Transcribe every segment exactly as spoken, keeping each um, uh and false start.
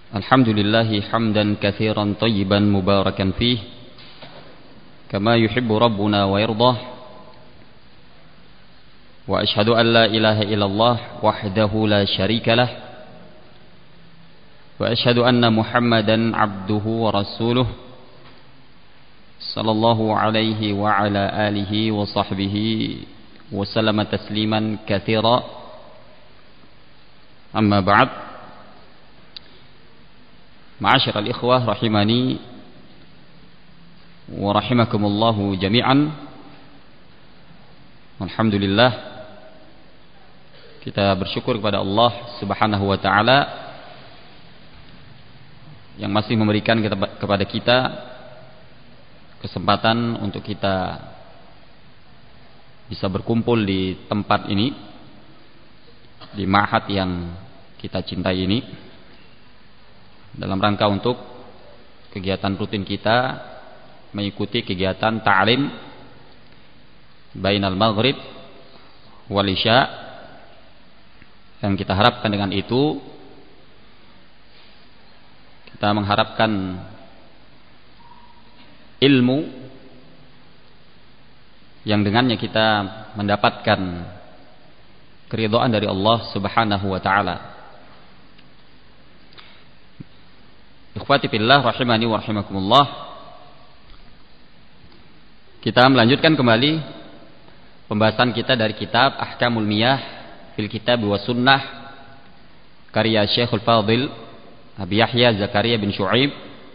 Alhamdulillahi hamdan katsiran tayyiban mubarakan fih kama yuhibbu rabbuna wa yardah. Wa ashhadu an la ilaha illallah wahdahu la syarika lah. Wa ashhadu anna Muhammadan abduhu wa rasuluh sallallahu alaihi wa ala alihi wa sahbihi wa sallama tasliman katsira. Amma ba'd. Ma'asyiral ikhwah rahimani wa rahimakumullahu jami'an. Alhamdulillah, kita bersyukur kepada Allah Subhanahu wa taala yang masih memberikan kepada kita kesempatan untuk kita bisa berkumpul di tempat ini, di ma'had yang kita cintai ini, dalam rangka untuk kegiatan rutin kita mengikuti kegiatan ta'lim bainal maghrib wal isya, yang kita harapkan dengan itu kita mengharapkan ilmu yang dengannya kita mendapatkan keridhaan dari Allah Subhanahu wa taala. Ikhwati fillah rahimani wa rahimakumullah. Kita melanjutkan kembali pembahasan kita dari kitab Ahkamul Miyah fil Kitab wa Sunnah karya Syekhul Fadil Abi Yahya Zakaria bin Syu'aib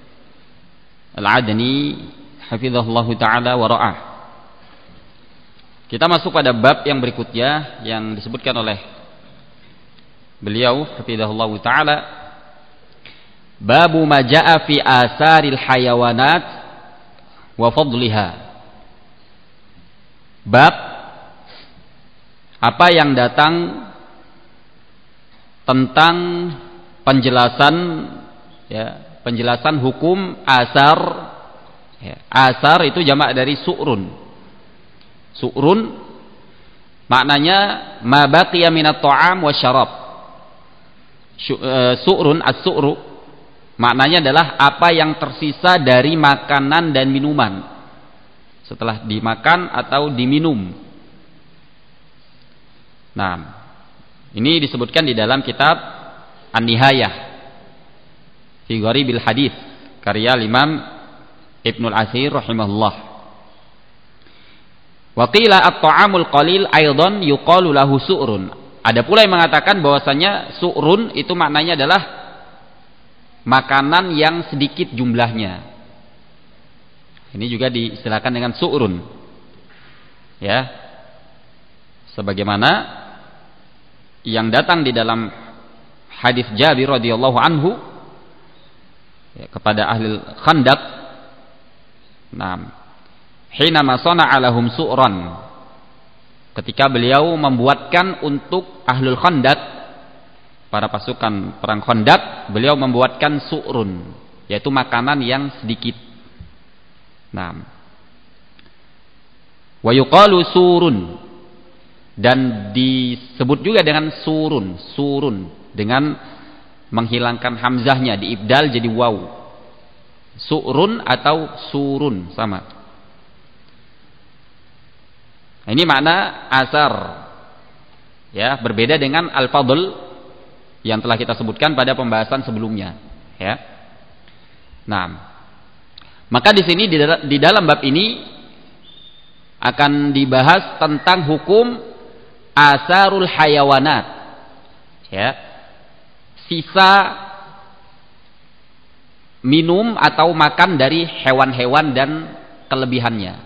Al-Adni hafizahullahu taala wa ra'ah. Kita masuk pada bab yang berikutnya yang disebutkan oleh beliau hafizahullahu taala, Babu ma jaa fi asaril hayawanat wa fadliha. Bab apa yang datang tentang penjelasan ya, penjelasan hukum asar ya. Asar itu jamak dari su'run. Su'run maknanya ma baqiya minat ta'am wa syarab. Su'run as-su'ru maknanya adalah apa yang tersisa dari makanan dan minuman setelah dimakan atau diminum. Nah, ini disebutkan di dalam kitab An-Nihayah fi Gharibil Hadits karya Imam Ibnul Athir rahimahullah. Wa qila at-ta'amul qalil aidan yuqalu lahu su'run. Ada pula yang mengatakan bahwasanya su'run itu maknanya adalah makanan yang sedikit jumlahnya. Ini juga diistilahkan dengan su'run. Ya. Sebagaimana yang datang di dalam hadis Jabir radhiyallahu anhu ya, kepada ahli Khandaq. Naam. Hina ma sana'a lahum su'ran. Ketika beliau membuatkan untuk ahlul Khandaq, para pasukan perang Khandaq, beliau membuatkan su'run, yaitu makanan yang sedikit. Nah, wa yuqalu surun, dan disebut juga dengan surun, surun dengan menghilangkan hamzahnya, diibdal jadi waw. Su'run atau surun sama. Nah, ini makna asar. Ya, berbeda dengan al-fadl yang telah kita sebutkan pada pembahasan sebelumnya, ya. Nah, maka di sini di dalam bab ini akan dibahas tentang hukum asarul hayawanat, ya, sisa minum atau makan dari hewan-hewan dan kelebihannya.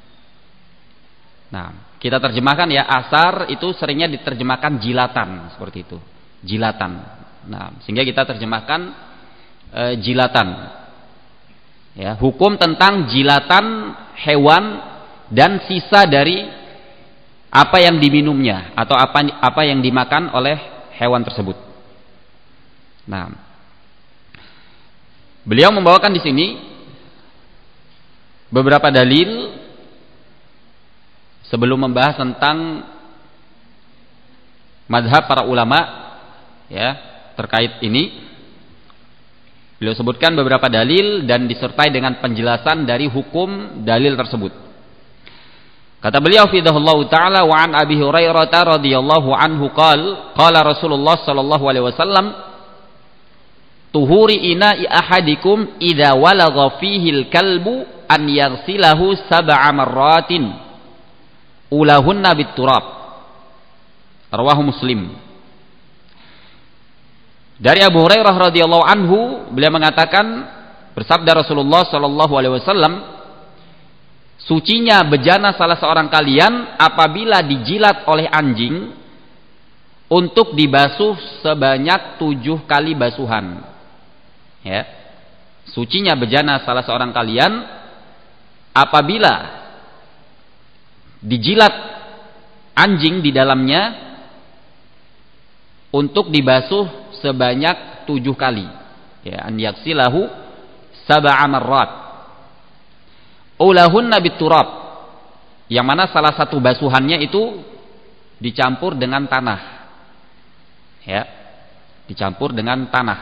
Nah, kita terjemahkan ya, asar itu seringnya diterjemahkan jilatan seperti itu. Jilatan. Nah, sehingga kita terjemahkan e, jilatan. Ya, hukum tentang jilatan hewan dan sisa dari apa yang diminumnya atau apa apa yang dimakan oleh hewan tersebut. Nah, beliau membawakan di sini beberapa dalil sebelum membahas tentang mazhab para ulama ya terkait ini. Beliau sebutkan beberapa dalil dan disertai dengan penjelasan dari hukum dalil tersebut. Kata beliau fidahullahu ta'ala wa an Abi Hurairah radhiyallahu anhu qala qala Rasulullah sallallahu alaihi wasallam tuhuri ina'i ahadikum idza walagha fihi al-kalbu an yaghsilahu sab'a marratin ulahunna bit-turab. Rawahu Muslim. Dari Abu Hurairah radhiyallahu anhu, beliau mengatakan, bersabda Rasulullah sallallahu alaihi wasallam, sucinya bejana salah seorang kalian apabila dijilat oleh anjing untuk dibasuh sebanyak tujuh kali basuhan. Ya. Sucinya bejana salah seorang kalian apabila dijilat anjing di dalamnya untuk dibasuh sebanyak tujuh kali, ya, an yaksilahu sab'a marrat ulahunna biturab, yang mana salah satu basuhannya itu dicampur dengan tanah, ya, dicampur dengan tanah.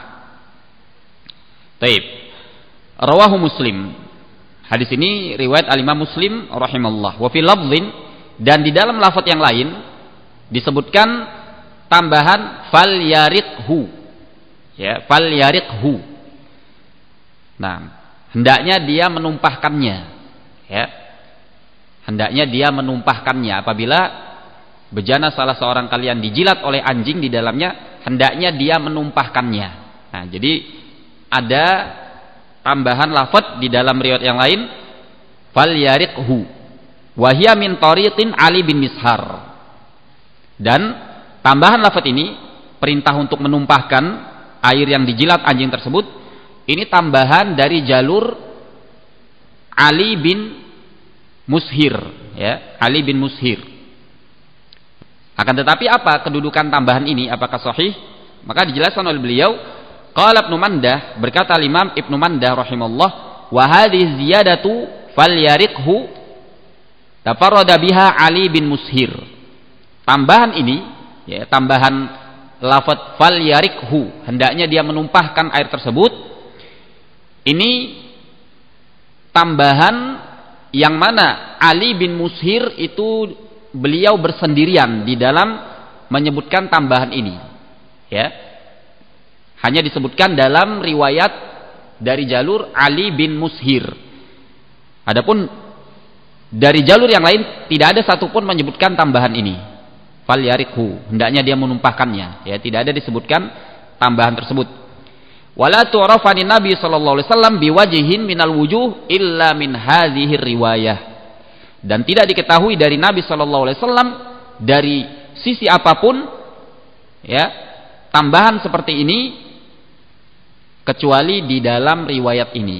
Taib. Rawahu Muslim. Hadis ini riwayat al-Imam Muslim rahimallah. Wa fi lafdhin, dan di dalam lafaz yang lain disebutkan tambahan fal yarikhu, ya, fal yarikhu. Nah, hendaknya dia menumpahkannya, ya, hendaknya dia menumpahkannya apabila bejana salah seorang kalian dijilat oleh anjing di dalamnya, hendaknya dia menumpahkannya. Nah, jadi ada tambahan lafaz di dalam riwayat yang lain fal yarikhu wa hiya min tariqin Ali bin Mishar, dan tambahan lafaz ini, perintah untuk menumpahkan air yang dijilat anjing tersebut, ini tambahan dari jalur Ali bin Mushir, ya, Ali bin Mushir. Akan tetapi apa kedudukan tambahan ini? Apakah sahih? Maka dijelaskan oleh beliau, qala Ibnu Mandah, berkata Imam Ibnu Mandah rahimallah, wa hadhihi ziyadatu falyarikhu tafarrada biha Ali bin Mushir. Tambahan ini, ya, tambahan lafaz fal yarikhu, hendaknya dia menumpahkan air tersebut, ini tambahan yang mana Ali bin Mushir itu beliau bersendirian di dalam menyebutkan tambahan ini, ya, hanya disebutkan dalam riwayat dari jalur Ali bin Mushir. Adapun dari jalur yang lain tidak ada satupun menyebutkan tambahan ini, fal yarikhu, hendaknya dia menumpahkannya, ya, tidak ada disebutkan tambahan tersebut. Wala tu'rafani Nabi sallallahu alaihi wasallam biwajhin minal wujuh illa min hadhihi riwayah, dan tidak diketahui dari Nabi sallallahu alaihi wasallam dari sisi apapun, ya, tambahan seperti ini kecuali di dalam riwayat ini.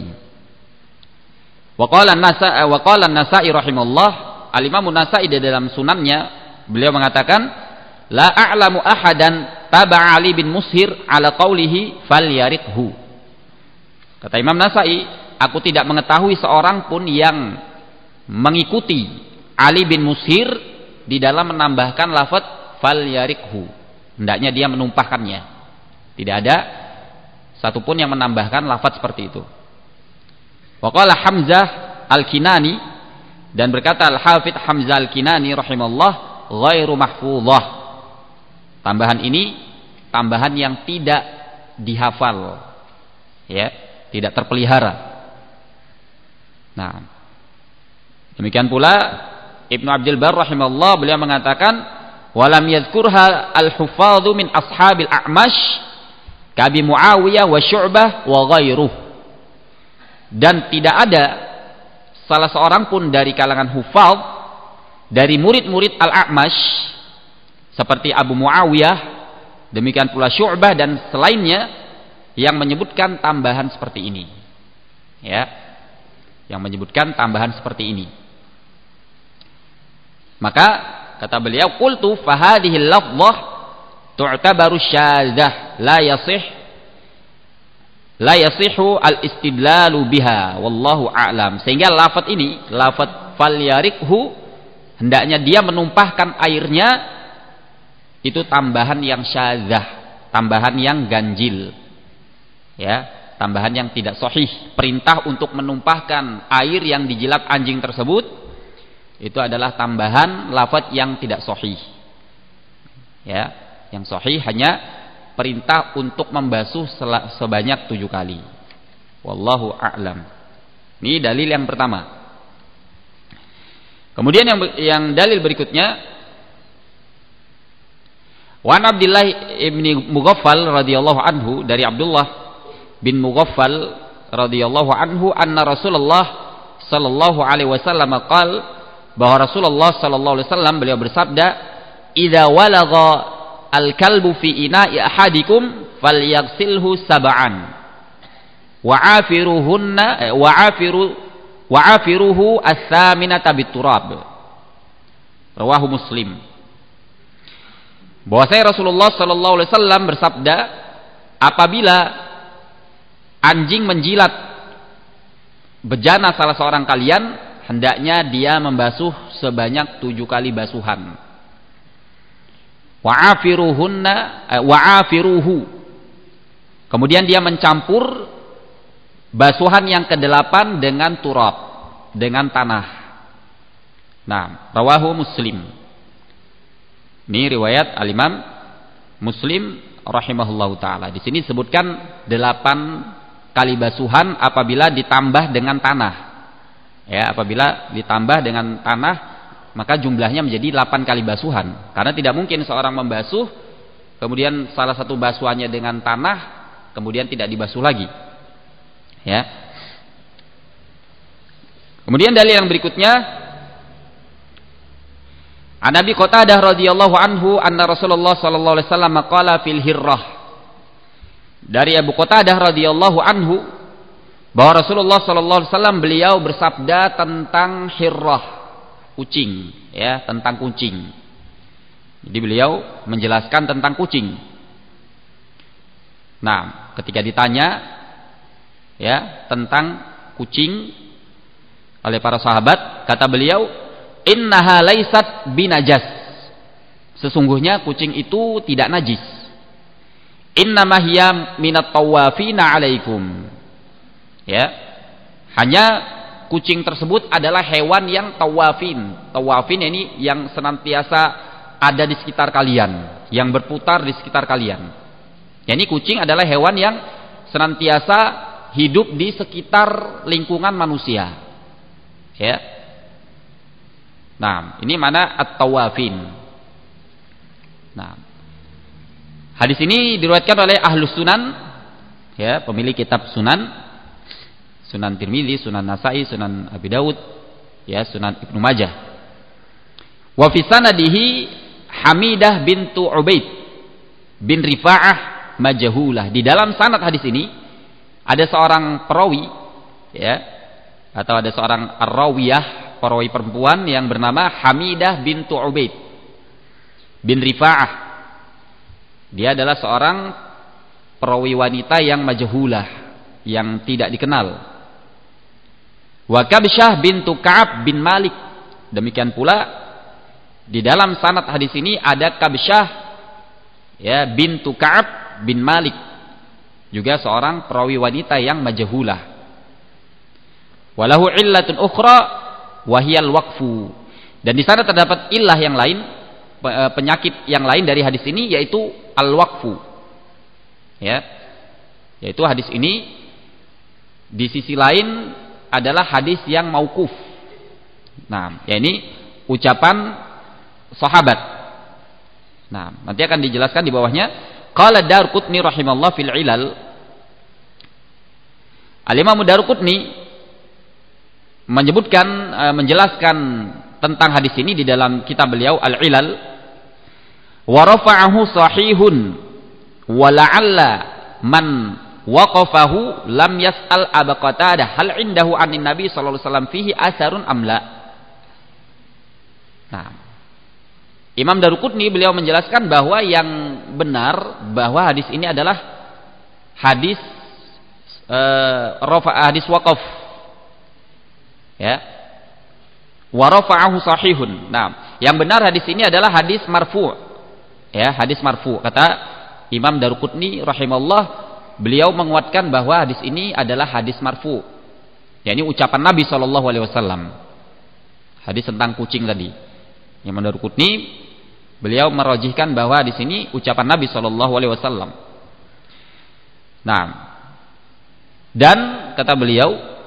Wa qala an-Nasa'i wa qala an-Nasa'i rahimahullah, al-Imam an-Nasa'i di dalam sunannya beliau mengatakan, la a'lamu ahadan taba'a Ali bin Mushir ala qawlihi falyarikhu. Kata Imam Nasa'i, aku tidak mengetahui seorang pun yang mengikuti Ali bin Mushir di dalam menambahkan lafaz falyarikhu, hendaknya dia menumpahkannya. Tidak ada satupun yang menambahkan lafaz seperti itu. Wa qala Hamzah Al-Kinani, dan berkata Al-Hafidz Hamzah Al-Kinani rahimahullah, ghairu mahfuzah. Tambahan ini tambahan yang tidak dihafal, ya, tidak terpelihara. Nah, demikian pula Ibnu Abdul Bar rahimahullah, beliau mengatakan, walam yadhkurha al-huffadhu min ashabil a'mash kabi Muawiyah wa Syu'bah wa ghairuh. Dan tidak ada salah seorang pun dari kalangan hufadz, dari murid-murid Al-A'mash seperti Abu Muawiyah, demikian pula Syu'bah dan selainnya, yang menyebutkan tambahan seperti ini, ya, yang menyebutkan tambahan seperti ini. Maka kata beliau, qultu fa hadhihi al-lafdhah tu'tabaru syadzah la yasih la yasihu al-istidlalu biha wallahu a'lam. Sehingga lafaz ini, lafaz falyarikhu, hendaknya dia menumpahkan airnya, itu tambahan yang syadzah, tambahan yang ganjil, ya, tambahan yang tidak sahih. Perintah untuk menumpahkan air yang dijilat anjing tersebut itu adalah tambahan lafaz yang tidak sahih. Ya, yang sahih hanya perintah untuk membasuh sebanyak tujuh kali. Wallahu a'lam. Ini dalil yang pertama. Kemudian yang yang dalil berikutnya, wa an Abdullah ibni Mughaffal radhiyallahu anhu, dari Abdullah bin Mughaffal radhiyallahu anhu, anna Rasulullah sallallahu alaihi wasallam qaal, bahwa Rasulullah sallallahu alaihi wasallam beliau bersabda, idza walagha al-kalbu fi ina'i ahadikum falyaghsilhu sab'an wa afiruhunna wa afiru wa'afiruhu as-saminata biturab. Rawahu Muslim. Bahwasanya Rasulullah sallallahu alaihi wasallam bersabda, apabila anjing menjilat bejana salah seorang kalian, hendaknya dia membasuh sebanyak tujuh kali basuhan. Wa'afiruhunna wa'afiruhu. Kemudian dia mencampur basuhan yang kedelapan dengan turab, dengan tanah. Nah, rawahu Muslim. Ini riwayat Al-Imam Muslim rahimahullahu taala. Di sini disebutkan delapan kali basuhan apabila ditambah dengan tanah. Ya, apabila ditambah dengan tanah, maka jumlahnya menjadi delapan kali basuhan. Karena tidak mungkin seorang membasuh kemudian salah satu basuhannya dengan tanah kemudian tidak dibasuh lagi. Ya. Kemudian dalil yang berikutnya, an Abi Qatadah radhiyallahu anhu anna Rasulullah sallallahu alaihi wasallam qala fil hirrah. Dari Abu Qatadah radhiyallahu anhu bahwa Rasulullah sallallahu alaihi wasallam beliau bersabda tentang hirrah, kucing, ya, tentang kucing. Jadi beliau menjelaskan tentang kucing. Nah, ketika ditanya ya tentang kucing oleh para sahabat, kata beliau, innaha laysat binajas, sesungguhnya kucing itu tidak najis. Innama hiya minat tawafina alaikum, ya, hanya kucing tersebut adalah hewan yang tawafin. Tawafin ini yang senantiasa ada di sekitar kalian, yang berputar di sekitar kalian. Yani kucing adalah hewan yang senantiasa hidup di sekitar lingkungan manusia. Ya. Nah, ini mana at-tawafin. Nah, hadis ini diriwayatkan oleh Ahlus Sunan, ya, pemilik kitab Sunan, Sunan Tirmidzi, Sunan Nasa'i, Sunan Abi Daud, ya, Sunan Ibnu Majah. Wa fi sanadihi Hamidah bintu Ubaid bin Rifa'ah majhulah. Di dalam sanad hadis ini ada seorang perawi, ya, atau ada seorang ar-rawiyah, perawi perempuan yang bernama Hamidah bintu Ubaid bin Rifa'ah. Dia adalah seorang perawi wanita yang majhulah, yang tidak dikenal. Wa Kabsyah bintu Ka'ab bin Malik. Demikian pula di dalam sanad hadis ini ada Kabsyah, ya, bintu Ka'ab bin Malik, juga seorang perawi wanita yang majhulah. Walahu illatun ukhra wahiyal waqfu. Dan di sana terdapat illah yang lain, penyakit yang lain dari hadis ini, yaitu al-waqfu. Ya. Yaitu hadis ini di sisi lain adalah hadis yang mauquf. Nah, ya ini ucapan sahabat. Nah, nanti akan dijelaskan di bawahnya. Qala Darqutni rahimallahu fil ilal. Al-Imam Darqutni menyebutkan, menjelaskan tentang hadis ini di dalam kitab beliau Al-Ilal. Wa rafa'ahu sahihun wa la'alla man waqafahu lam yas'al Abu Qatadah hal indahu anin Nabi sallallahu alaihi wasallam fihi asarun amla. Nah, Imam Darqutni beliau menjelaskan bahwa yang benar bahwa hadis ini adalah hadis uh, rafa hadis waqaf, ya, wa rafa'ahu sahihun. Nah, yang benar hadis ini adalah hadis marfu', ya, hadis marfu'. Kata Imam Darqutni rahimahullah beliau menguatkan bahwa hadis ini adalah hadis marfu, yakni ucapan Nabi shallallahu alaihi wasallam. Hadis tentang kucing tadi. Yang menurut Qutni, beliau merojihkan bahwa di sini ucapan Nabi shallallahu alaihi wasallam. Nah, dan kata beliau,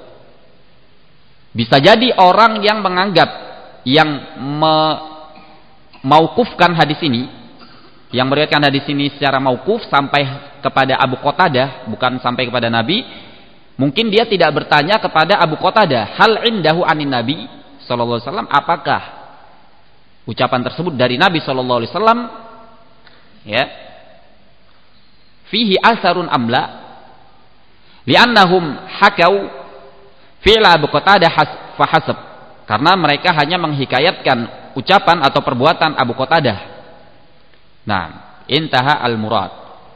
bisa jadi orang yang menganggap, yang memaukufkan hadis ini, yang meriwayatkan hadis ini secara maukuf sampai kepada Abu Qatadah, bukan sampai kepada Nabi, mungkin dia tidak bertanya kepada Abu Qatadah, hal indahu anin Nabi sallallahu alaihi wasallam, apakah ucapan tersebut dari Nabi sallallahu alaihi wasallam, ya, fihi asarun amla, li'annahum hakau fi'la Abu Qatadah fahasab, karena mereka hanya menghikayatkan ucapan atau perbuatan Abu Qatadah. Nah, intaha al-murad.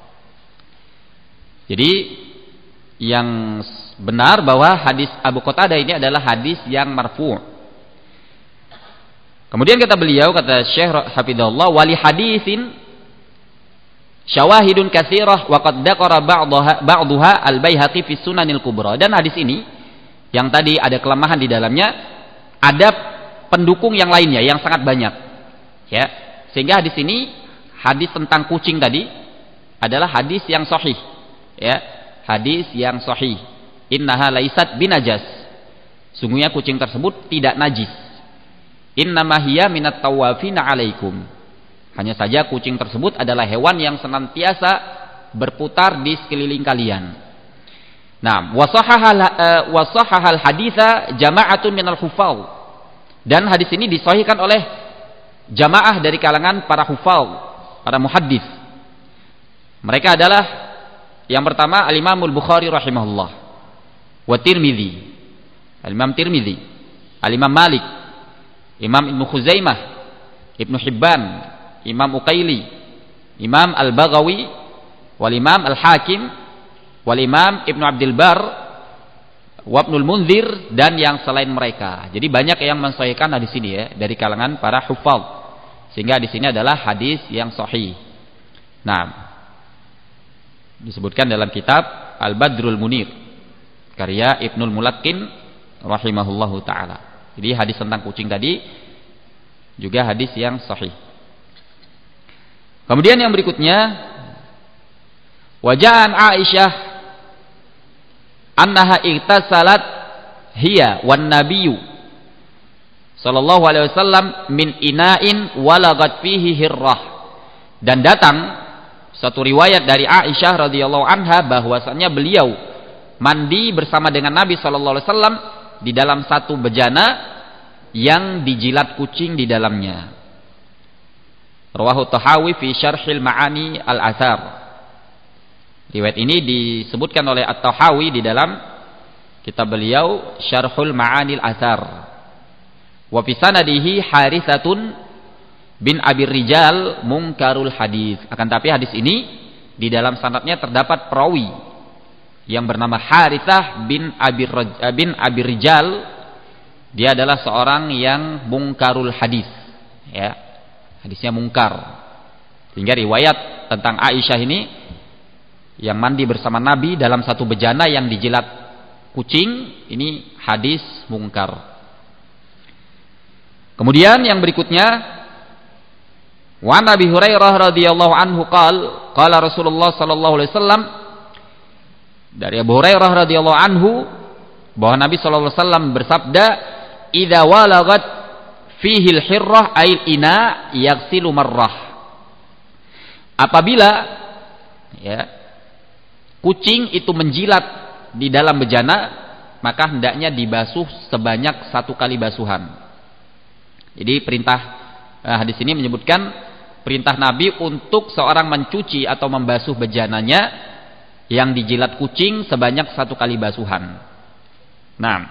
Jadi yang benar bahwa hadis Abu Qatadah ini adalah hadis yang marfu'. Kemudian kata beliau, kata Syekh Hafizahullah, wali hadisin syawahidun katsirah wa qad dzakara ba'daha ba'daha al-Baihaqi fi Sunanil Kubra. Dan hadis ini yang tadi ada kelemahan di dalamnya, ada pendukung yang lainnya yang sangat banyak. Ya, sehingga hadis ini, hadis tentang kucing tadi adalah hadis yang sahih, ya, hadis yang sahih. Innaha laisat binajas, sungguhnya kucing tersebut tidak najis. Innama hiya minat tawafina alaikum, hanya saja kucing tersebut adalah hewan yang senantiasa berputar di sekeliling kalian. Nah, wasahahal uh, wasahahal haditha jama'atun minal hufal, dan hadis ini disahihkan oleh jamaah dari kalangan para hufal, para muhaddis. Mereka adalah yang pertama Al-Imam Al-Bukhari rahimahullah, wa Tirmidzi, Al-Imam Tirmidzi, Al-Imam Malik, Imam Ibnu Khuzaimah, Ibnu Hibban, Imam Uqaili, Imam Al-Baghawi, wal Imam Al-Hakim, wal Imam Ibnu Abdul Bar, wa Ibnul Munzir, dan yang selain mereka. Jadi banyak yang mensahihkan hadis ini, ya, dari kalangan para hufaz, sehingga di sini adalah hadis yang sahih. Nah, disebutkan dalam kitab Al-Badrul Munir karya Ibnul Mulaqqin rahimahullahu taala. Jadi hadis tentang kucing tadi juga hadis yang sahih. Kemudian yang berikutnya, waja'an Aisyah annaha igtasalat hiya wan nabiyyu sallallahu alaihi wasallam min ina'in walagat fihi hirrah. Dan datang satu riwayat dari Aisyah radhiyallahu anha bahwasanya beliau mandi bersama dengan Nabi sallallahu alaihi wasallam di dalam satu bejana yang dijilat kucing di dalamnya. Rawahu Tahawi fi Syarhil Ma'ani Al-Athar. Riwayat ini disebutkan oleh At-Tahawi di dalam kitab beliau Syarhul Ma'ani Al-Athar. Wa fi sanadihi Haritsatun bin Abir Rijal munkarul hadis. Akan tapi hadis ini di dalam sanadnya terdapat perawi yang bernama Haritsah bin Abir bin Abir Rijal. Dia adalah seorang yang mungkarul hadis, ya, hadisnya mungkar. Sehingga riwayat tentang Aisyah ini yang mandi bersama Nabi dalam satu bejana yang dijilat kucing, ini hadis mungkar. Kemudian yang berikutnya, wa Nabi Hurairah radhiyallahu anhu qala qala Rasulullah sallallahu alaihi wasallam, dari Abu Hurairah radhiyallahu anhu bahwa Nabi sallallahu alaihi wasallam bersabda, idza walagat fihi al-hirrah ail ina yaghsilu marrah. Apabila, ya, kucing itu menjilat di dalam bejana, maka hendaknya dibasuh sebanyak satu kali basuhan. Jadi perintah eh, hadis ini menyebutkan perintah Nabi untuk seorang mencuci atau membasuh bejananya yang dijilat kucing sebanyak satu kali basuhan. Nah,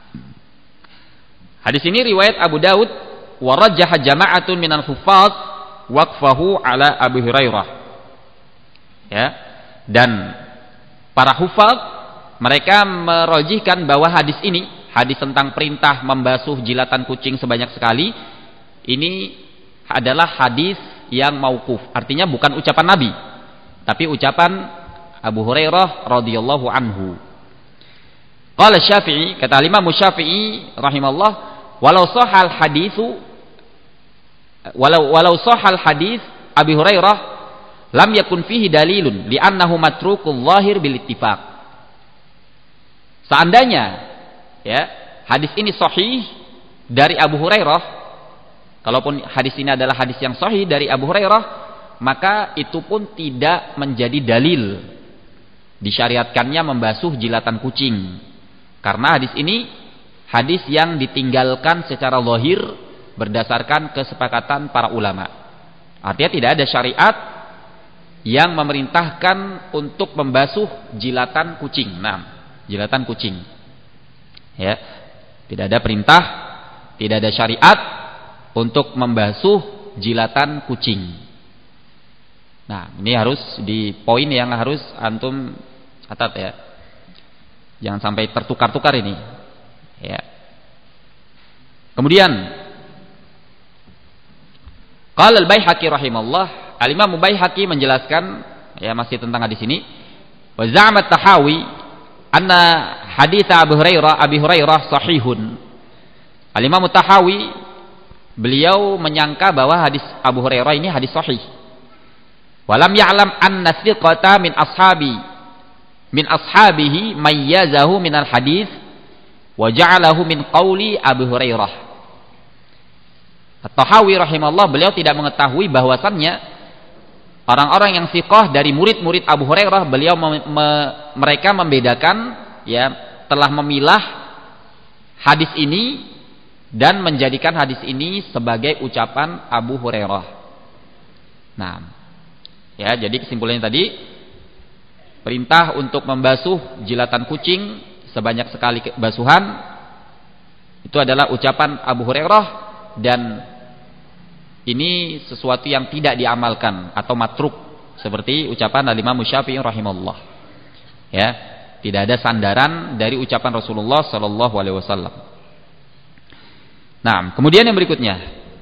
hadis ini riwayat Abu Daud, wa rajjaha jama'atun minal huffaz waqfahu ala Abu Hurairah. Ya. Dan para hufaz mereka merojihkan bahwa hadis ini, hadis tentang perintah membasuh jilatan kucing sebanyak sekali, ini adalah hadis yang mauquf. Artinya bukan ucapan Nabi, tapi ucapan Abu Hurairah radhiyallahu anhu. Qala Syafi'i, kata Imam Syafi'i rahimahullah, walau sahal haditsu walau walau sahal hadits Abi Hurairah lam yakun fihi dalilun li'annahu matrukul zahir bil ittifaq. Seandainya ya hadis ini sahih dari Abu Hurairah, kalaupun hadis ini adalah hadis yang sahih dari Abu Hurairah, maka itu pun tidak menjadi dalil disyariatkannya membasuh jilatan kucing. Karena hadis ini hadis yang ditinggalkan secara zahir berdasarkan kesepakatan para ulama. Artinya tidak ada syariat yang memerintahkan untuk membasuh jilatan kucing. Nah, jilatan kucing. Ya. Tidak ada perintah, tidak ada syariat untuk membasuh jilatan kucing. Nah, ini harus di poin yang harus antum catat ya. Jangan sampai tertukar-tukar ini. Ya. Kemudian qala al-Baihaqi rahimahullah, al-Imam Baihaqi menjelaskan ya masih tentang hadis ini, wa za'ama at-Tahawi anna hadits Abu Hurairah Abi Hurairah sahihun. Al-Imam Tahawi beliau menyangka bahwa hadis Abu Hurairah ini hadis sahih. Walam ya'lam anna thiqata min ashabi min ashabihi mayyazahu min al-hadits wa ja'alahu min qawli Abu Hurairah. At-Tahawi rahimahullah beliau tidak mengetahui bahwasannya orang-orang yang thiqah dari murid-murid Abu Hurairah, beliau me me mereka membedakan ya, telah memilah hadis ini dan menjadikan hadis ini sebagai ucapan Abu Hurairah. Nah, ya, jadi kesimpulannya tadi, perintah untuk membasuh jilatan kucing sebanyak sekali basuhan itu adalah ucapan Abu Hurairah, dan ini sesuatu yang tidak diamalkan atau matruk seperti ucapan Al-Imam Syafi'i rahimahullah. Ya, tidak ada sandaran dari ucapan Rasulullah sallallahu alaihi wasallam. Nah, kemudian yang berikutnya,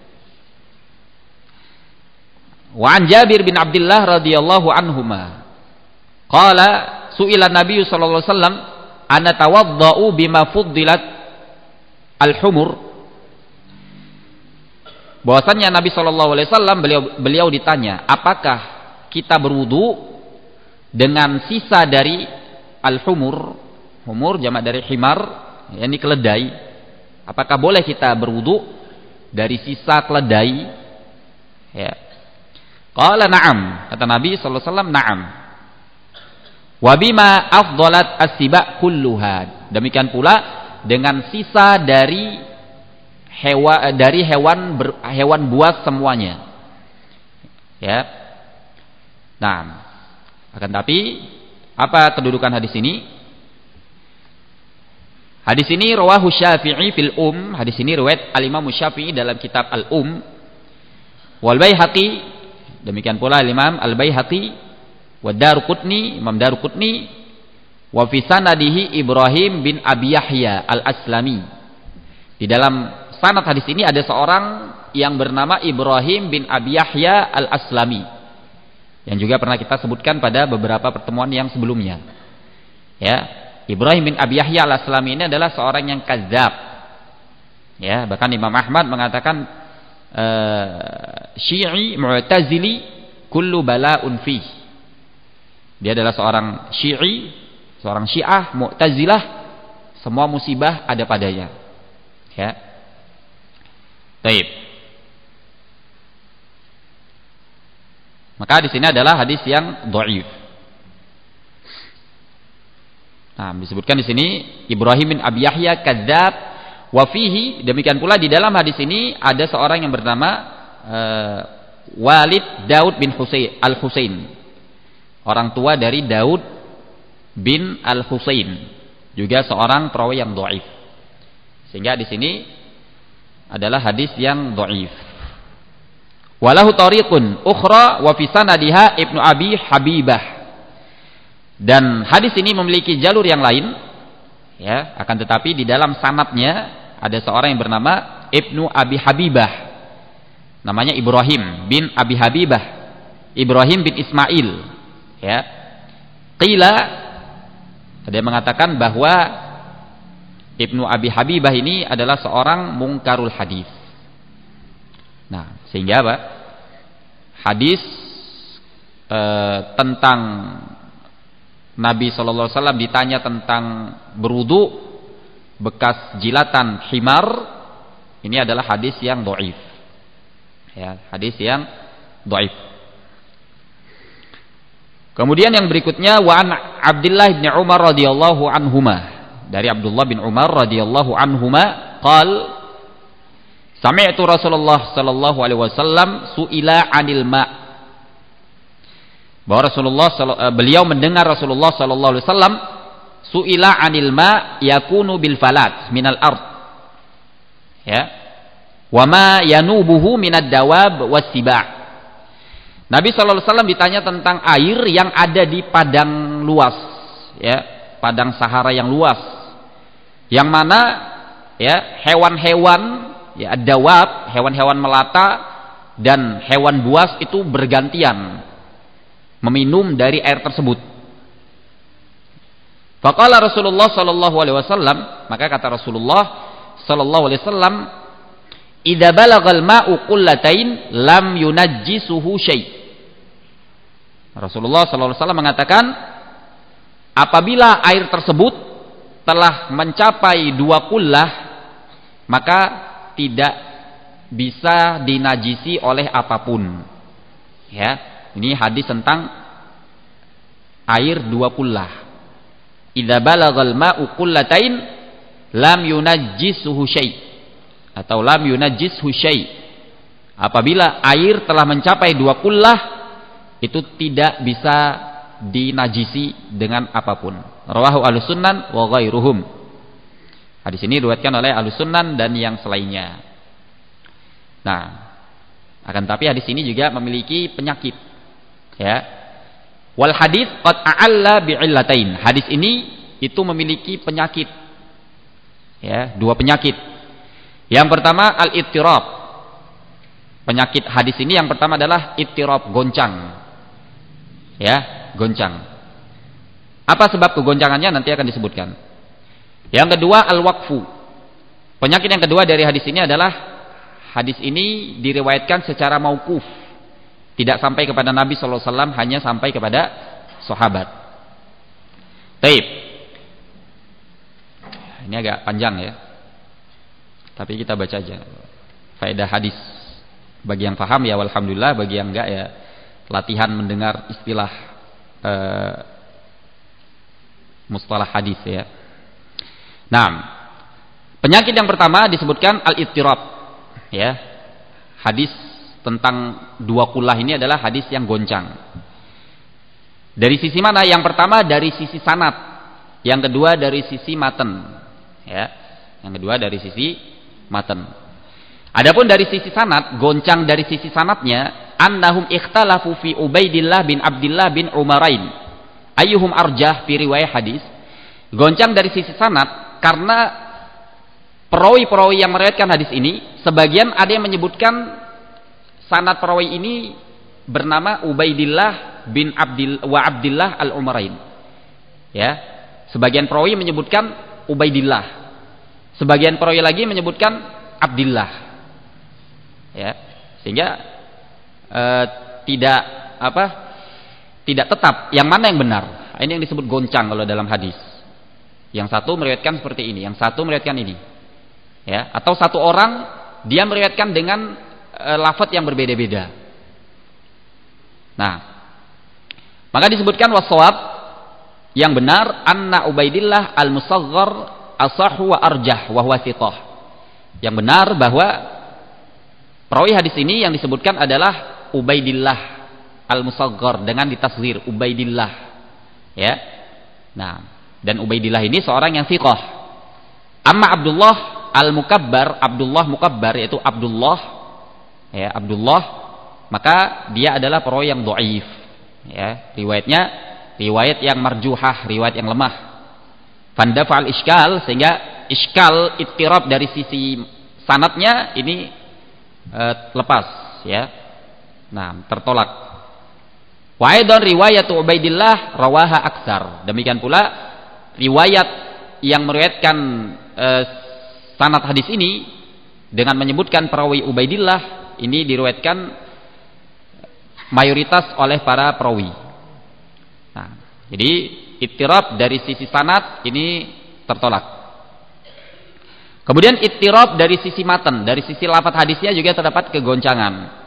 wa an Jabir bin Abdullah radhiyallahu anhuma qala su'ila Nabi sallallahu alaihi wasallam ana tawaddau bima fuddilat al-humur. Bahwasannya Nabi sallallahu alaihi wasallam beliau beliau ditanya, apakah kita berwudu dengan sisa dari al-humur? Humur jamak dari himar, yakni keledai. Apakah boleh kita berwudu dari sisa keledai? Ya. Qala na'am, kata Nabi sallallahu alaihi wasallam, na'am. Wa bima afdalat as-siba kulluha. Demikian pula dengan sisa dari hewan dari hewan ber, hewan buas semuanya. Ya. Nah, akan tapi apa kedudukan hadis ini? Hadis ini rawahu Syafi'i fil Um. Hadis ini riwayat Al-Imam Syafi'i dalam kitab Al-Um. Wal Baihaqi, demikian pula Al-Imam Al-Baihaqi, wa Daruqutni, Imam Daruqutni, wa fi sanadihi Ibrahim bin Abi Yahya Al-Aslami. Di dalam sanad hadis ini ada seorang yang bernama Ibrahim bin Abi Yahya Al-Aslami, yang juga pernah kita sebutkan pada beberapa pertemuan yang sebelumnya. Ya, Ibrahim bin Abi Yahya Al-Aslami ini adalah seorang yang kadzab. Ya, bahkan Imam Ahmad mengatakan uh, Syi'i Mu'tazili kullu bala'un fi. Dia adalah seorang Syi'i, seorang Syiah Mu'tazilah, semua musibah ada padanya. Ya. Baik. Maka di sini adalah hadis yang dhaif. Nah, disebutkan di sini Ibrahim bin Abi Yahya kadzab wa fihi, demikian pula di dalam hadis ini ada seorang yang bernama uh, Walid Daud bin Husain Al-Husain. Orang tua dari Daud bin Al-Husain, juga seorang perawi yang dhaif. Sehingga di sini adalah hadis yang dhaif. Walahu tariqun ukhra wa fi sanadiha Ibnu Abi Habibah. Dan hadis ini memiliki jalur yang lain, ya, akan tetapi di dalam sanadnya ada seorang yang bernama Ibnu Abi Habibah. Namanya Ibrahim bin Abi Habibah, Ibrahim bin Ismail, ya. Qila, ada yang mengatakan bahwa Ibnu Abi Habibah ini adalah seorang mungkarul hadis. Nah, sehingga apa? Hadis e, tentang Nabi shallallahu alaihi wasallam ditanya tentang berwudu bekas jilatan himar, ini adalah hadis yang dhaif. Ya, hadis yang dhaif. Kemudian yang berikutnya wa an Abdullah bin Umar radhiyallahu anhuma, dari Abdullah bin Umar radhiyallahu anhuma qal sami'tu Rasulullah sallallahu alaihi wasallam su'ila 'anil ma', bahwa Rasulullah beliau mendengar Rasulullah sallallahu alaihi wasallam su'ila 'anil ma' yakunu bil falat minal ard, ya, wa ma yanubuhu minad dawab was-siba'. Nabi shallallahu alaihi wasallam ditanya tentang air yang ada di padang luas, ya, padang Sahara yang luas, yang mana, ya, hewan-hewan, ya, dawab, hewan-hewan melata dan hewan buas itu bergantian meminum dari air tersebut. Faqala Rasulullah sallallahu alaihi wasallam, maka kata Rasulullah sallallahu alaihi wasallam, idza balagal ma'u qullatain lam yunajjisuhu syai'. Rasulullah sallallahu alaihi wasallam mengatakan, apabila air tersebut telah mencapai dua kullah, maka tidak bisa dinajisi oleh apapun. Ya, ini hadis tentang air dua kullah. Idza balagal ma'u qullatain lam yunajjisuhu syai', atau lam yunajjishu syai'. Apabila air telah mencapai dua kullah, itu tidak bisa dinajisi dengan apapun. Rawahu Ahlus Sunan wa ghairuhum. Hadis ini diriwayatkan oleh Ahlus Sunan dan yang selainnya. Nah, akan tapi hadis ini juga memiliki penyakit, ya. Wal hadits qad a'alla bi'illatain. Hadis ini itu memiliki penyakit, ya, dua penyakit. Yang pertama al-ittirab. Penyakit hadis ini yang pertama adalah ittirab, goncang. Ya, goncang. Apa sebab kegoncangannya nanti akan disebutkan. Yang kedua al-waqfu. Penyakit yang kedua dari hadis ini adalah hadis ini diriwayatkan secara mauquf, tidak sampai kepada Nabi sallallahu alaihi wasallam, hanya sampai kepada sahabat. Baik. Ini agak panjang, ya, tapi kita baca aja faedah hadis. Bagi yang paham, ya alhamdulillah, bagi yang enggak, ya latihan mendengar istilah uh, mustalah hadis, ya. Nah, penyakit yang pertama disebutkan al-ittirab, ya. Hadis tentang dua kullah ini adalah hadis yang goncang. Dari sisi mana? Yang pertama dari sisi sanad, yang kedua dari sisi matan, ya. Yang kedua dari sisi matan. Adapun dari sisi sanad, goncang dari sisi sanadnya, annahum ikhtalafu fi Ubaidillah bin Abdullah bin Umarain ayyuhum arjah fi riwayat hadis. Goncang dari sisi sanad karena perawi-perawi yang meriwayatkan hadis ini, sebagian ada yang menyebutkan sanad perawi ini bernama Ubaidillah bin Abdil wa Abdullah al-Umarain. Ya, sebagian perawi menyebutkan Ubaidillah, sebagian perawi lagi menyebutkan Abdullah. Ya, sehingga e, tidak apa? Tidak tetap yang mana yang benar. Ini yang disebut goncang kalau dalam hadis. Yang satu meriwayatkan seperti ini, yang satu meriwayatkan ini. Ya, atau satu orang dia meriwayatkan dengan e, lafaz yang berbeda-beda. Nah, maka disebutkan wasawab, yang benar anna Ubaidillah al-Musaghar asahhu wa arjah wa huwa thiqah. Yang benar bahwa perawi hadis ini yang disebutkan adalah Ubaidillah al-Musaghar dengan ditasghir Ubaidillah, ya. Nah, dan Ubaidillah ini seorang yang thiqah. Amma Abdullah al-Mukabbar, Abdullah Mukabbar yaitu Abdullah, ya, Abdullah, maka dia adalah perawi yang dhaif, ya. Riwayatnya riwayat yang marjuhah, riwayat yang lemah. Fandafa'al iskal, sehingga iskal ittirab dari sisi sanadnya ini e, lepas, ya. Nah, tertolak. Wa aidan riwayat Ubaidillah rawaha aktsar. Demikian pula riwayat yang meriwayatkan eh, sanad hadis ini dengan menyebutkan perawi Ubaidillah ini diriwayatkan mayoritas oleh para perawi. Nah, jadi ittirab dari sisi sanad ini tertolak. Kemudian ittirab dari sisi matan, dari sisi lafaz hadisnya juga terdapat kegoncangan.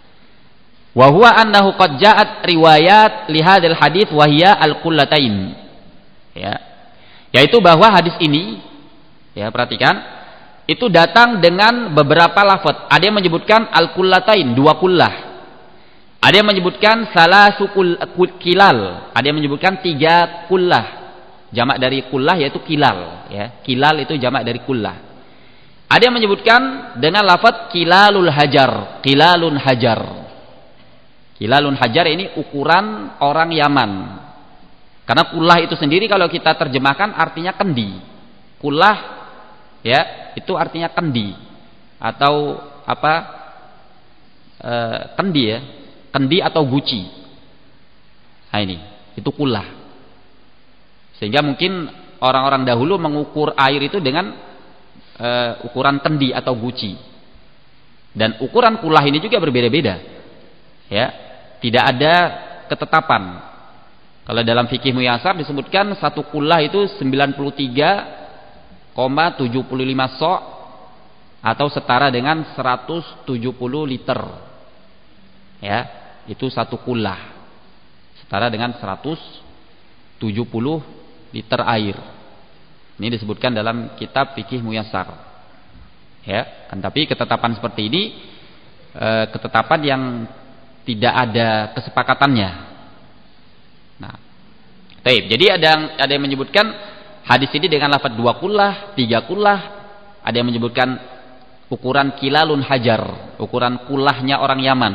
Wa huwa annahu qad ja'at riwayat li hadzal hadits wa hiya al-qullatain. Ya. Yaitu bahwa hadis ini, ya perhatikan, itu datang dengan beberapa lafaz. Ada yang menyebutkan al-qullatain, dua kullah. Ada yang menyebutkan salasu kilal, ada yang menyebutkan tiga kullah. Jamak dari kullah yaitu kilal, ya. Kilal itu jamak dari kullah. Ada yang menyebutkan dengan lafaz kilalul hajar, kilalun hajar. Kilalun hajar ini ukuran orang Yaman. Karena kullah itu sendiri kalau kita terjemahkan artinya kendi. Kullah ya, itu artinya kendi atau apa? E, kendi ya. Kendi atau guci. Nah ini, itu kullah. Sehingga mungkin orang-orang dahulu mengukur air itu dengan e, ukuran kendi atau guci. Dan ukuran kullah ini juga berbeda-beda. Ya. Tidak ada ketetapan. Kalau dalam fikih muyasar disebutkan satu kullah itu sembilan puluh tiga koma tujuh lima so' atau setara dengan seratus tujuh puluh liter. Ya, itu satu kullah. Setara dengan seratus tujuh puluh liter air. Ini disebutkan dalam kitab fikih muyasar. Ya, kan tapi ketetapan seperti ini e, ketetapan yang tidak ada kesepakatannya. Nah, taib. Jadi ada ada yang menyebutkan hadis ini dengan lafaz dua kullah, tiga kullah. Ada yang menyebutkan ukuran kilalun hajar, ukuran kullahnya orang Yaman.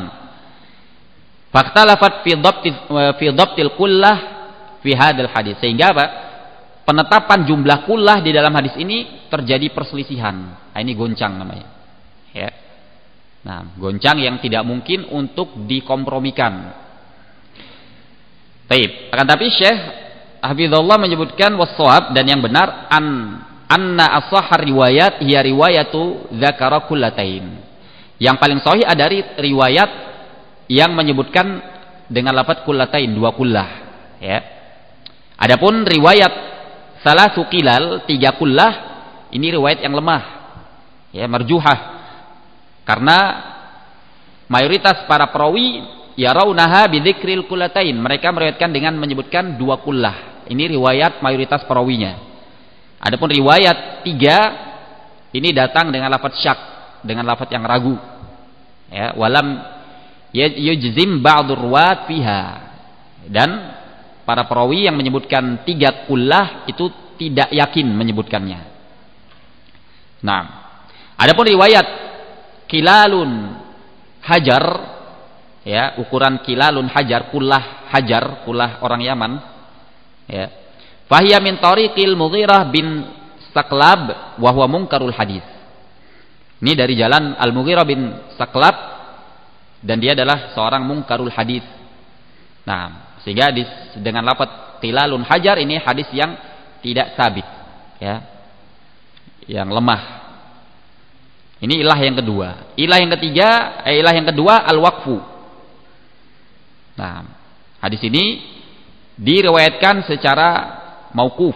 Fakta lafaz fi dhabtil fi dhabtil kullah fi hadzal hadis. Sehingga apa? Penetapan jumlah kullah di dalam hadis ini terjadi perselisihan. Nah, ini goncang namanya. Ya. Nah, goncang yang tidak mungkin untuk dikompromikan. Taib. Akan tapi Syekh Hafizullah menyebutkan was-shawab dan yang benar an anna as-sahih riwayat hiya riwayatu dzakara kullatain. Yang paling sahih ada riwayat yang menyebutkan dengan lafaz kullatain, dua kullah, ya. Adapun riwayat salasu kilal, tiga kullah, ini riwayat yang lemah. Ya, marjuhah. Karena mayoritas para perawi yarawnaha bidzikril kullatain, mereka meriwayatkan dengan menyebutkan dua kullah. Ini riwayat mayoritas perawinya. Adapun riwayat tiga ini datang dengan lafaz syak, dengan lafaz yang ragu. Ya, walam yujzim ba'dur ruwat fiha. Dan para perawi yang menyebutkan tiga kullah itu tidak yakin menyebutkannya. Nah, adapun riwayat kilalun hajar, ya, ukuran kilalun hajar, kullah hajar, kullah orang Yaman, ya. Fahiya min tariqil Mughirah bin Saklab wa huwa munkarul hadis. Ini dari jalan Al-Mughirah bin Saklab dan dia adalah seorang munkarul hadis. Nah, sehingga dengan lafaz kilalun hajar ini hadis yang tidak sabit, ya. Yang lemah. Ini ilah yang kedua. Ilah yang ketiga, eh, ilah yang kedua al-waqfu. Nah, hadis ini diriwayatkan secara mauquf.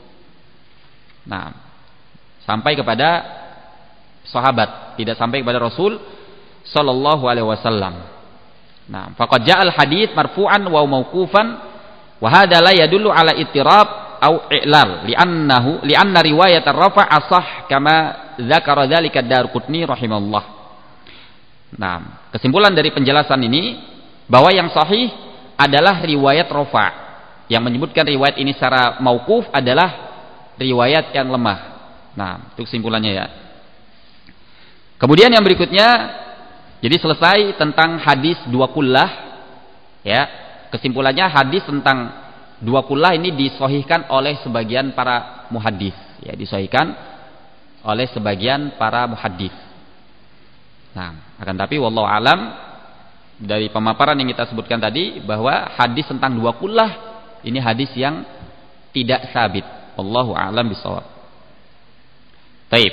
Nah, sampai kepada sahabat, tidak sampai kepada Rasul sallallahu alaihi wasallam. Nah, faqad ja'al hadits marfu'an wa mauqufan wa hadha la yadullu ala ittirab au i'lal li'annahu li'anna riwayat ar-rafa' asah kama dzakara dzalika ad-Darqutni rahimahullah. Nah, kesimpulan dari penjelasan ini bahwa yang sahih adalah riwayat rafa'. Yang menyebutkan riwayat ini secara mauquf adalah riwayat yang lemah. Nah, itu kesimpulannya ya. Kemudian yang berikutnya, jadi selesai tentang hadis dua kullah, ya. Kesimpulannya hadis tentang dua kullah ini disahihkan oleh sebagian para muhaddis, ya, disahihkan oleh sebagian para muhaddis. Nah, akan tapi wallahu alam dari pemaparan yang kita sebutkan tadi bahwa hadis tentang dua kullah ini hadis yang tidak sabit. Wallahu a'lam bishawab. Baik.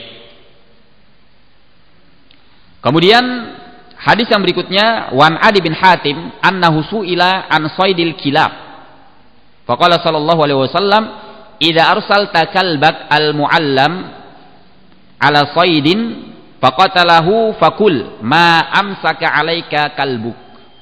Kemudian hadis yang berikutnya, wan Adi bin Hatim annahu su'ila an saydil kilab. Faqala sallallahu alaihi wasallam, "Idza arsalta kalbak al-mu'allam ala saydin faqatalahu fakul ma amsaka 'alaika kalbuk."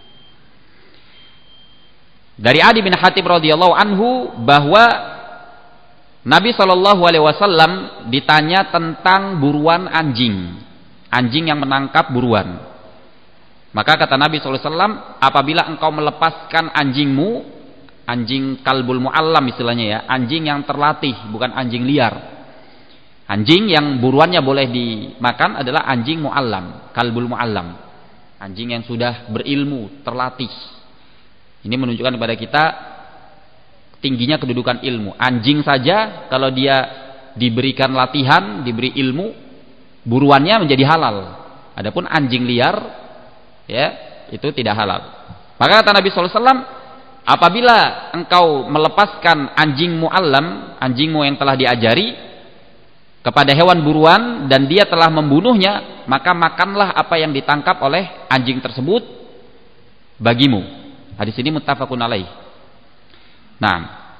Dari Adi bin Hatim radhiyallahu anhu bahwa Nabi shallallahu alaihi wasallam ditanya tentang buruan anjing, anjing yang menangkap buruan. Maka kata Nabi shallallahu alaihi wasallam, apabila engkau melepaskan anjingmu, anjing kalbul mu'allam istilahnya ya, anjing yang terlatih, bukan anjing liar. Anjing yang buruannya boleh dimakan adalah anjing mu'allam, kalbul mu'allam, anjing yang sudah berilmu, terlatih. Ini menunjukkan kepada kita tingginya kedudukan ilmu. Anjing saja kalau dia diberikan latihan, diberi ilmu, buruannya menjadi halal. Adapun anjing liar, ya, itu tidak halal. Maka kata Nabi shallallahu alaihi wasallam, apabila engkau melepaskan anjing mu'allam, anjingmu yang telah diajari, kepada hewan buruan dan dia telah membunuhnya, maka makanlah apa yang ditangkap oleh anjing tersebut bagimu. Hadis ini muttafaqun alaih. Nah,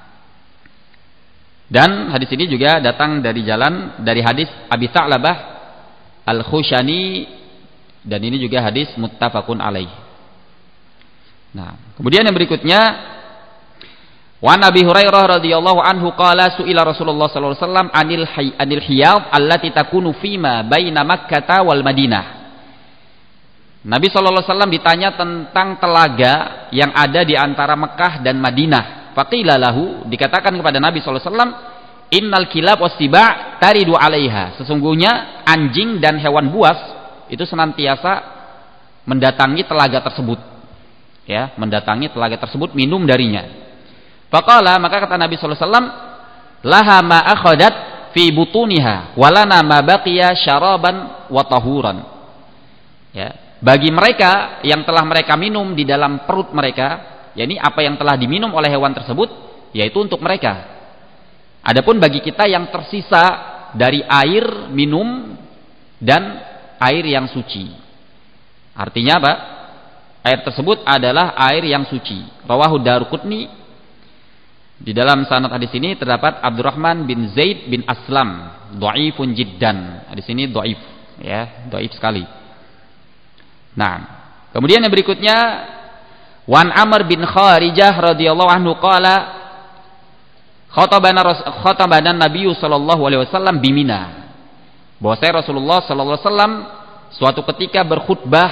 dan hadis ini juga datang dari jalan dari hadis Abi Tha'labah Al-Khushani, dan ini juga hadis muttafaqun alaih. Nah, kemudian yang berikutnya, wa Nabi Hurairah radhiyallahu anhu qala su'ila Rasulullah sallallahu alaihi wasallam anil hay, anil hiyad allati takunu fima baina Makkah wal Madinah. Nabi sallallahu alaihi wasallam ditanya tentang telaga yang ada di antara Mekah dan Madinah. Faqila lahu, dikatakan kepada Nabi sallallahu alaihi wasallam, innal kilab wastiba' taridu 'alaiha. Sesungguhnya anjing dan hewan buas itu senantiasa mendatangi telaga tersebut. Ya, mendatangi telaga tersebut, minum darinya. Faqala, maka kata Nabi sallallahu alaihi wasallam, laha ma akhadat fi butuniha walana ma baqiya syaraban wa tahuran. Ya, bagi mereka yang telah mereka minum di dalam perut mereka, yakni apa yang telah diminum oleh hewan tersebut, yaitu untuk mereka. Adapun bagi kita yang tersisa dari air minum dan air yang suci. Artinya apa? Air tersebut adalah air yang suci. Rawahu Daruqutni. Di dalam sanad hadis ini terdapat Abdurrahman bin Zaid bin Aslam, dhaifun jiddan. Hadis ini dhaif, ya, dhaif sekali. Nah, kemudian yang berikutnya, wan Amr bin Kharijah radhiyallahu anhu qala khatabana khatabana Nabi sallallahu alaihi wasallam bi Mina. Bahwasanya Rasulullah sallallahu alaihi wasallam suatu ketika berkhutbah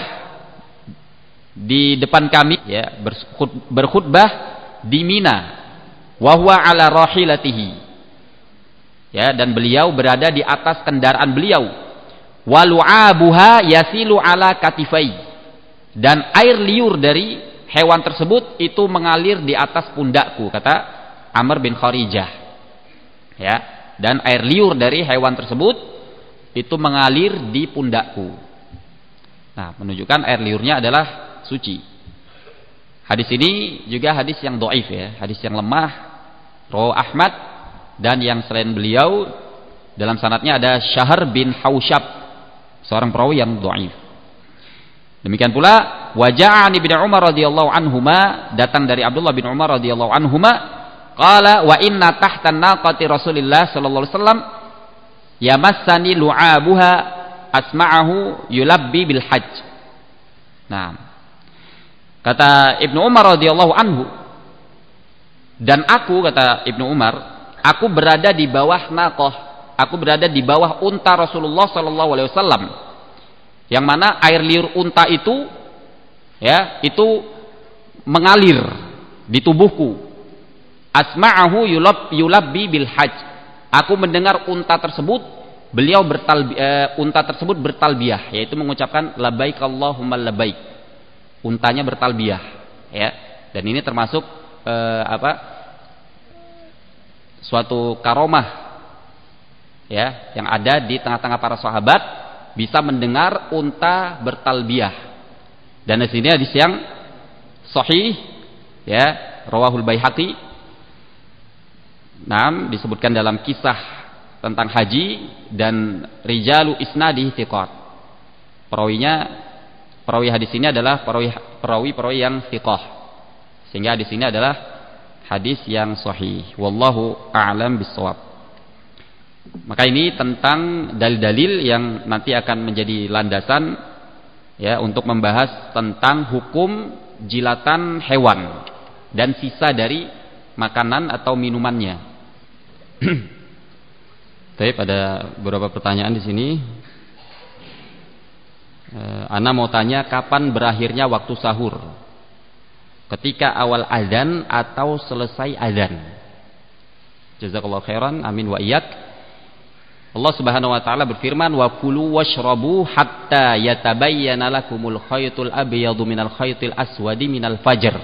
di depan kami, ya, berkhutbah di Mina, wa huwa ala rahilatihi. Ya, dan beliau berada di atas kendaraan beliau. Wa lu'abuha yasilu ala katifai. Dan air liur dari hewan tersebut itu mengalir di atas pundakku, kata Amr bin Kharijah. Ya, dan air liur dari hewan tersebut itu mengalir di pundakku. Nah, menunjukkan air liurnya adalah suci. Hadis ini juga hadis yang dhaif, ya, hadis yang lemah. Rawahu Ahmad, dan yang selain beliau dalam sanadnya ada Syahr bin Hausyab, seorang perawi yang dhaif. Demikian pula waja'an Ibnu Umar radhiyallahu anhuma, datang dari Abdullah bin Umar radhiyallahu anhuma, qala wa inna tahtan naqati Rasulillah sallallahu alaihi wasallam yamassani lu'abuha asma'ahu yulabbi bil hajj. Nah, kata Ibnu Umar radhiyallahu anhu, dan aku, kata Ibnu Umar, aku berada di bawah naqah, aku berada di bawah unta Rasulullah sallallahu alaihi wasallam, yang mana air liur unta itu, ya, itu mengalir di tubuhku. Asma'ahu yulab yulabbi bil hajj. Aku mendengar unta tersebut, beliau bertalbi, uh, unta tersebut bertalbiyah, yaitu mengucapkan labbaik Allahumma labbaik. Untanya bertalbiyah, ya. Dan ini termasuk uh, apa? Suatu karomah, ya, yang ada di tengah-tengah para sahabat, bisa mendengar unta bertalbiyah. Dan di sini hadis yang sahih, ya, rawahul Baihaqi. Naam, disebutkan dalam kisah tentang haji dan rijalu isnadi thiqat. Perawinya, perawi hadis ini adalah perawi perawi-perawi yang thiqah. Sehingga hadis ini adalah hadis yang sahih. Wallahu a'lam bissawab. Maka ini tentang dalil-dalil yang nanti akan menjadi landasan, ya, untuk membahas tentang hukum jilatan hewan dan sisa dari makanan atau minumannya. Tapi pada beberapa pertanyaan di sini, eh, Ana mau tanya kapan berakhirnya waktu sahur? Ketika awal azan atau selesai azan? Jazakallahu khairan, amin wa iyyak. Allah Subhanahu wa taala berfirman, wa kulu washrabu hatta yatabayyana lakumul khaytul abyadu minal khaytil aswadi minal fajr.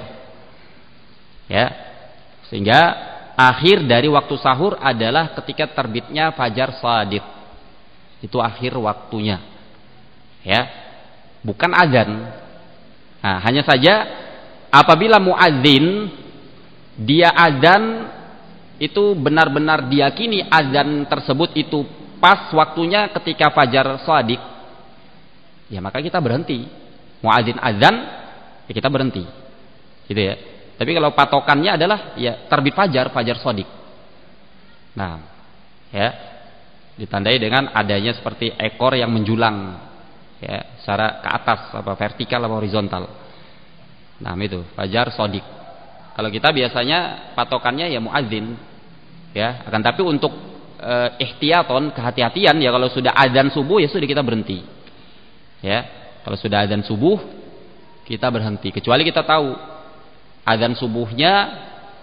Ya. Sehingga akhir dari waktu sahur adalah ketika terbitnya fajar shadiq. Itu akhir waktunya. Ya. Bukan azan. Nah, hanya saja apabila muadzin dia azan itu benar-benar diyakini azan tersebut itu pas waktunya ketika fajar shadiq, ya maka kita berhenti. Muadzin azan, ya kita berhenti. Gitu ya. Tapi kalau patokannya adalah ya terbit fajar, fajar shadiq. Nah, ya, ditandai dengan adanya seperti ekor yang menjulang, ya, secara ke atas, apa vertikal atau horizontal. Nah, itu fajar shadiq. Kalau kita biasanya patokannya ya muadzin, ya. Akan tapi untuk e, ihtiyaton, kehati-hatian, ya kalau sudah azan subuh ya sudah kita berhenti. Ya, kalau sudah azan subuh kita berhenti. Kecuali kita tahu azan subuhnya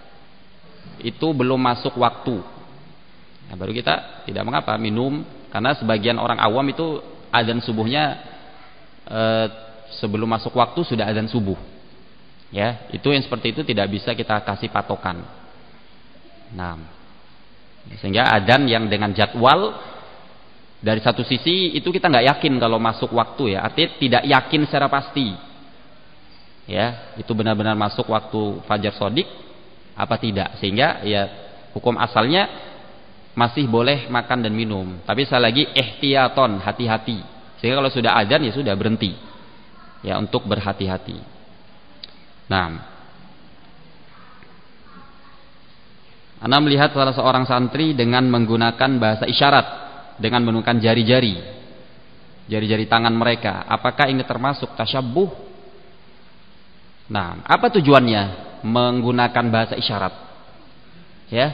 itu belum masuk waktu, nah, baru kita tidak mengapa minum, karena sebagian orang awam itu azan subuhnya e, sebelum masuk waktu sudah azan subuh, ya, itu yang seperti itu tidak bisa kita kasih patokan. Nah, sehingga azan yang dengan jadwal dari satu sisi itu kita nggak yakin kalau masuk waktu, ya, artinya tidak yakin secara pasti. Ya, itu benar-benar masuk waktu fajar shadiq apa tidak, sehingga ya hukum asalnya masih boleh makan dan minum, tapi sekali lagi ihtiyaton, hati-hati, sehingga kalau sudah azan ya sudah berhenti, ya, untuk berhati-hati. Nah, Anda melihat salah seorang santri dengan menggunakan bahasa isyarat dengan menunjukkan jari-jari jari-jari tangan mereka, apakah ini termasuk tasyabbuh? Nah, apa tujuannya menggunakan bahasa isyarat? Ya,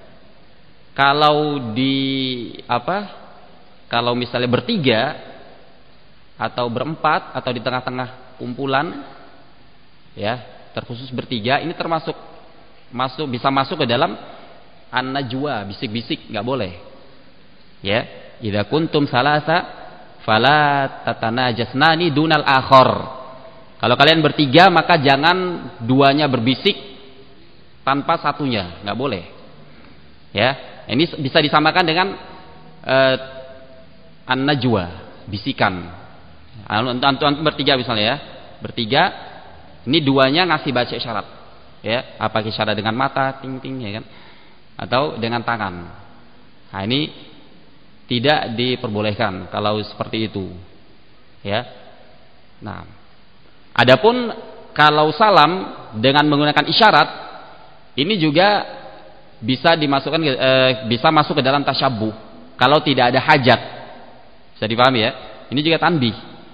kalau di apa? Kalau misalnya bertiga atau berempat atau di tengah-tengah kumpulan, ya, terkhusus bertiga, ini termasuk masuk bisa masuk ke dalam an-najwa, bisik-bisik, nggak boleh. Ya, idza kuntum salasa fala tatanajasnani dunal akhar. Kalau kalian bertiga maka jangan duanya berbisik tanpa satunya, nggak boleh. Ya, ini bisa disamakan dengan uh, an-najwa, bisikan. Antum bertiga misalnya, ya, bertiga, ini duanya ngasih baca isyarat, ya, apa isyarat dengan mata, ting ting, ya kan, atau dengan tangan. Nah, ini tidak diperbolehkan kalau seperti itu, ya. Nah, adapun kalau salam dengan menggunakan isyarat, ini juga bisa dimasukkan e, bisa masuk ke dalam tasyabbuh kalau tidak ada hajat. Bisa dipahami, ya? Ini juga tanbih,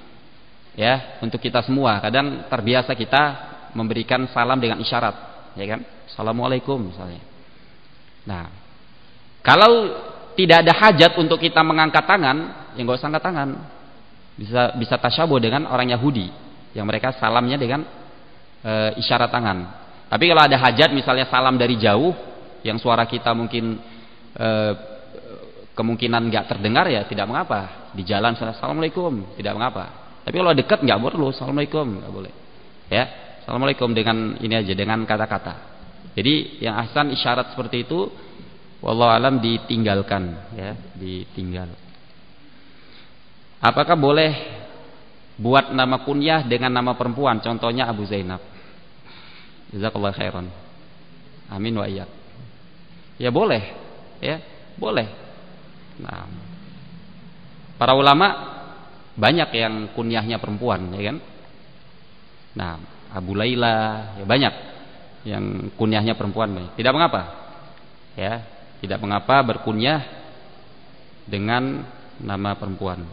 ya, untuk kita semua. Kadang terbiasa kita memberikan salam dengan isyarat, ya kan? Assalamualaikum misalnya. Nah, kalau tidak ada hajat untuk kita mengangkat tangan, ya nggak usah angkat tangan. Bisa bisa tasyabbuh dengan orang Yahudi yang mereka salamnya dengan e, isyarat tangan. Tapi kalau ada hajat, misalnya salam dari jauh, yang suara kita mungkin e, kemungkinan nggak terdengar, ya tidak mengapa. Di jalan assalamualaikum, tidak mengapa. Tapi kalau dekat nggak perlu assalamualaikum, nggak boleh. Ya, assalamualaikum dengan ini aja, dengan kata-kata. Jadi yang ahsan isyarat seperti itu, wallahu alam, ditinggalkan, ya, ditinggal. Apakah boleh buat nama kunyah dengan nama perempuan, contohnya Abu Zainab. Jazakallahu khairan. Amin wa iyyak. Ya boleh, ya, boleh. Nah, para ulama banyak yang kunyahnya perempuan, ya kan? Nah, Abu Laila, ya banyak yang kunyahnya perempuan. Tidak mengapa, ya, tidak mengapa berkunyah dengan nama perempuan.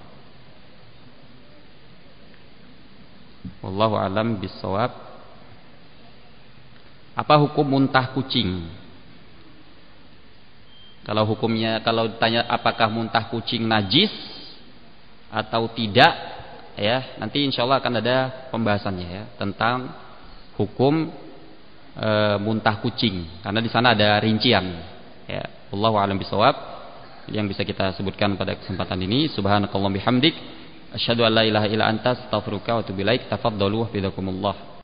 Wallahu alam bissawab. Apa hukum muntah kucing? Kalau hukumnya, kalau ditanya apakah muntah kucing najis atau tidak, ya, nanti insya Allah akan ada pembahasannya ya tentang hukum e, muntah kucing, karena di sana ada rincian. Ya, wallahu a'lam bishawab. Yang bisa kita sebutkan pada kesempatan ini, subhanakallahumma bihamdik, asyhadu an la ilaha illa anta, astaghfiruka wa atubu ilaik. Tafaddalu hafizakumullah.